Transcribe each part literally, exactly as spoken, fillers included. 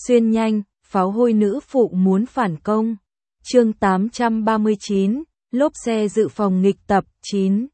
Xuyên nhanh, pháo hôi nữ phụ muốn phản công. Chương tám trăm ba mươi chín, lốp xe dự phòng nghịch tập chín.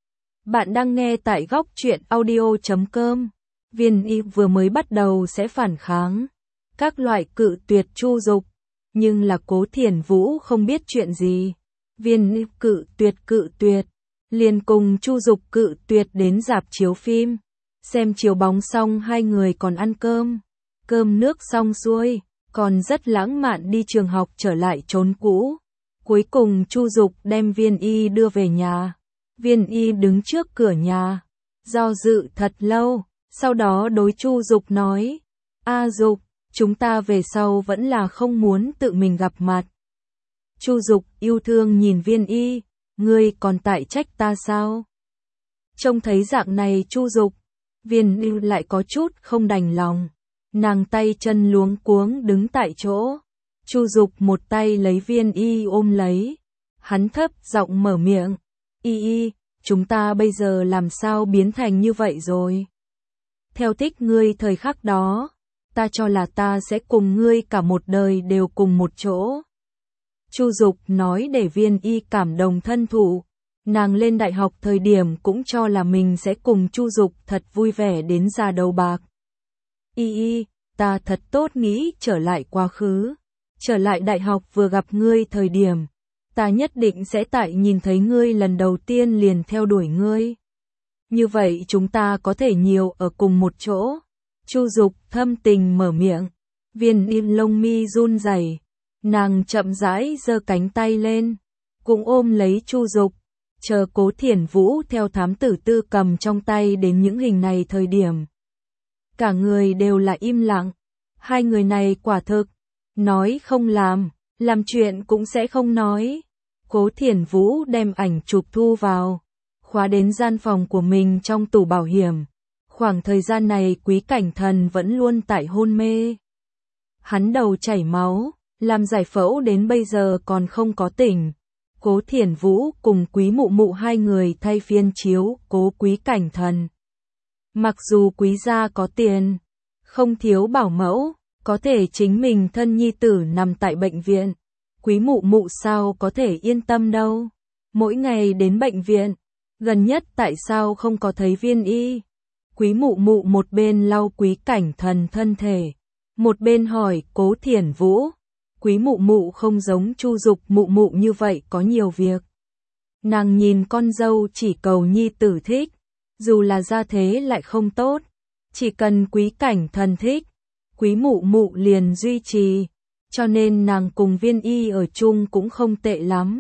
Bạn đang nghe tại góc truyện audio chấm com. Viên Y vừa mới bắt đầu sẽ phản kháng, các loại cự tuyệt Chu Dục, nhưng là Cố Thiển Vũ không biết chuyện gì. Viên Y cự tuyệt cự tuyệt, liền cùng Chu Dục cự tuyệt đến rạp chiếu phim. Xem chiếu bóng xong hai người còn ăn cơm. Cơm nước xong xuôi, còn rất lãng mạn đi trường học trở lại chốn cũ. Cuối cùng Chu Dục đem Viên Y đưa về nhà. Viên Y đứng trước cửa nhà, do dự thật lâu, sau đó đối Chu Dục nói: "A Dục, chúng ta về sau vẫn là không muốn tự mình gặp mặt." Chu Dục yêu thương nhìn Viên Y: "Ngươi còn tại trách ta sao?" Trông thấy dạng này Chu Dục, Viên Y lại có chút không đành lòng. Nàng tay chân luống cuống đứng tại chỗ. Chu Dục một tay lấy Viên Y ôm lấy. Hắn thấp giọng mở miệng: "Y Y, chúng ta bây giờ làm sao biến thành như vậy rồi? Theo thích ngươi thời khắc đó, ta cho là ta sẽ cùng ngươi cả một đời đều cùng một chỗ." Chu Dục nói để Viên Y cảm động thân thụ. Nàng lên đại học thời điểm cũng cho là mình sẽ cùng Chu Dục thật vui vẻ đến già đầu bạc. "Y Y, ta thật tốt nghĩ trở lại quá khứ. Trở lại đại học vừa gặp ngươi thời điểm, ta nhất định sẽ tại nhìn thấy ngươi lần đầu tiên liền theo đuổi ngươi. Như vậy chúng ta có thể nhiều ở cùng một chỗ." Chu Dục thâm tình mở miệng. Viên Y lông mi run rẩy, nàng chậm rãi giơ cánh tay lên, cũng ôm lấy Chu Dục. Chờ Cố Thiển Vũ theo thám tử Tư cầm trong tay đến những hình này thời điểm, cả người đều là im lặng. Hai người này quả thực, nói không làm, làm chuyện cũng sẽ không nói. Cố Thiển Vũ đem ảnh chụp thu vào, khóa đến gian phòng của mình trong tủ bảo hiểm. Khoảng thời gian này Quý Cảnh Thần vẫn luôn tại hôn mê. Hắn đầu chảy máu, làm giải phẫu đến bây giờ còn không có tỉnh. Cố Thiển Vũ cùng Quý Mụ Mụ hai người thay phiên chiếu cố Quý Cảnh Thần. Mặc dù Quý gia có tiền, không thiếu bảo mẫu, có thể chính mình thân nhi tử nằm tại bệnh viện, Quý Mụ Mụ sao có thể yên tâm đâu. Mỗi ngày đến bệnh viện, gần nhất tại sao không có thấy Viên Y. Quý Mụ Mụ một bên lau Quý Cảnh Thần thân thể, một bên hỏi Cố Thiển Vũ. Quý Mụ Mụ không giống Chu Dục Mụ Mụ như vậy có nhiều việc. Nàng nhìn con dâu chỉ cầu nhi tử thích, dù là gia thế lại không tốt, chỉ cần Quý Cảnh Thần thích, Quý Mụ Mụ liền duy trì, cho nên nàng cùng Viên Y ở chung cũng không tệ lắm.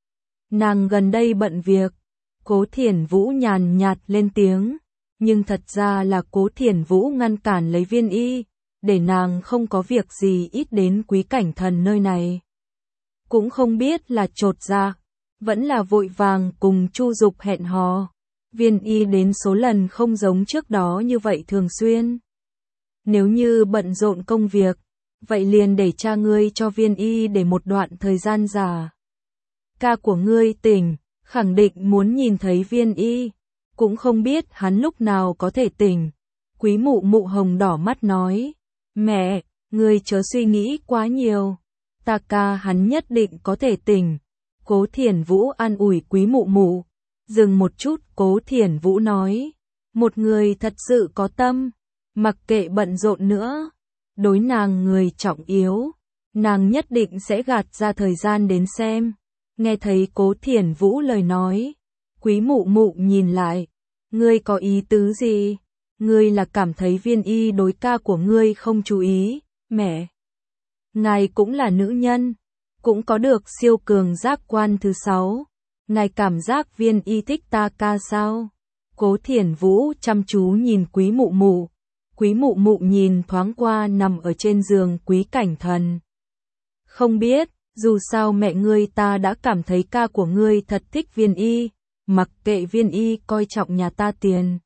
Nàng gần đây bận việc. Cố Thiển Vũ nhàn nhạt lên tiếng, nhưng thật ra là Cố Thiển Vũ ngăn cản lấy Viên Y, để nàng không có việc gì ít đến Quý Cảnh Thần nơi này. Cũng không biết là chột dạ, vẫn là vội vàng cùng Chu Dục hẹn hò. Viên Y đến số lần không giống trước đó như vậy thường xuyên. Nếu như bận rộn công việc, vậy liền để cha ngươi cho Viên Y để một đoạn thời gian giả. Ca của ngươi tỉnh, khẳng định muốn nhìn thấy Viên Y, cũng không biết hắn lúc nào có thể tỉnh. Quý Mụ Mụ hồng đỏ mắt nói: "Mẹ, ngươi chớ suy nghĩ quá nhiều, ta ca hắn nhất định có thể tỉnh." Cố Thiển Vũ an ủi Quý Mụ Mụ. Dừng một chút, Cố Thiển Vũ nói: "Một người thật sự có tâm, mặc kệ bận rộn nữa, đối nàng người trọng yếu, nàng nhất định sẽ gạt ra thời gian đến xem." Nghe thấy Cố Thiển Vũ lời nói, Quý Mụ Mụ nhìn lại: "Ngươi có ý tứ gì? Ngươi là cảm thấy Viên Y đối ca của ngươi không chú ý?" "Mẹ, ngài cũng là nữ nhân, cũng có được siêu cường giác quan thứ sáu. Ngài cảm giác Viên Y thích ta ca sao?" Cố Thiển Vũ chăm chú nhìn Quý Mụ Mụ. Quý Mụ Mụ nhìn thoáng qua nằm ở trên giường Quý Cảnh Thần. "Không biết, dù sao mẹ ngươi ta đã cảm thấy ca của ngươi thật thích Viên Y, mặc kệ Viên Y coi trọng nhà ta tiền,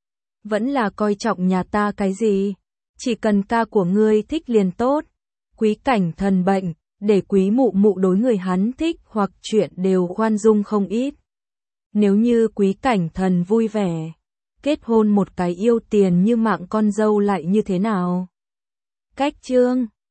vẫn là coi trọng nhà ta cái gì, chỉ cần ca của ngươi thích liền tốt." Quý Cảnh Thần bệnh, để Quý Mụ Mụ đối người hắn thích hoặc chuyện đều khoan dung không ít. Nếu như Quý Cảnh Thần vui vẻ, kết hôn một cái yêu tiền như mạng con dâu lại như thế nào? Cách chương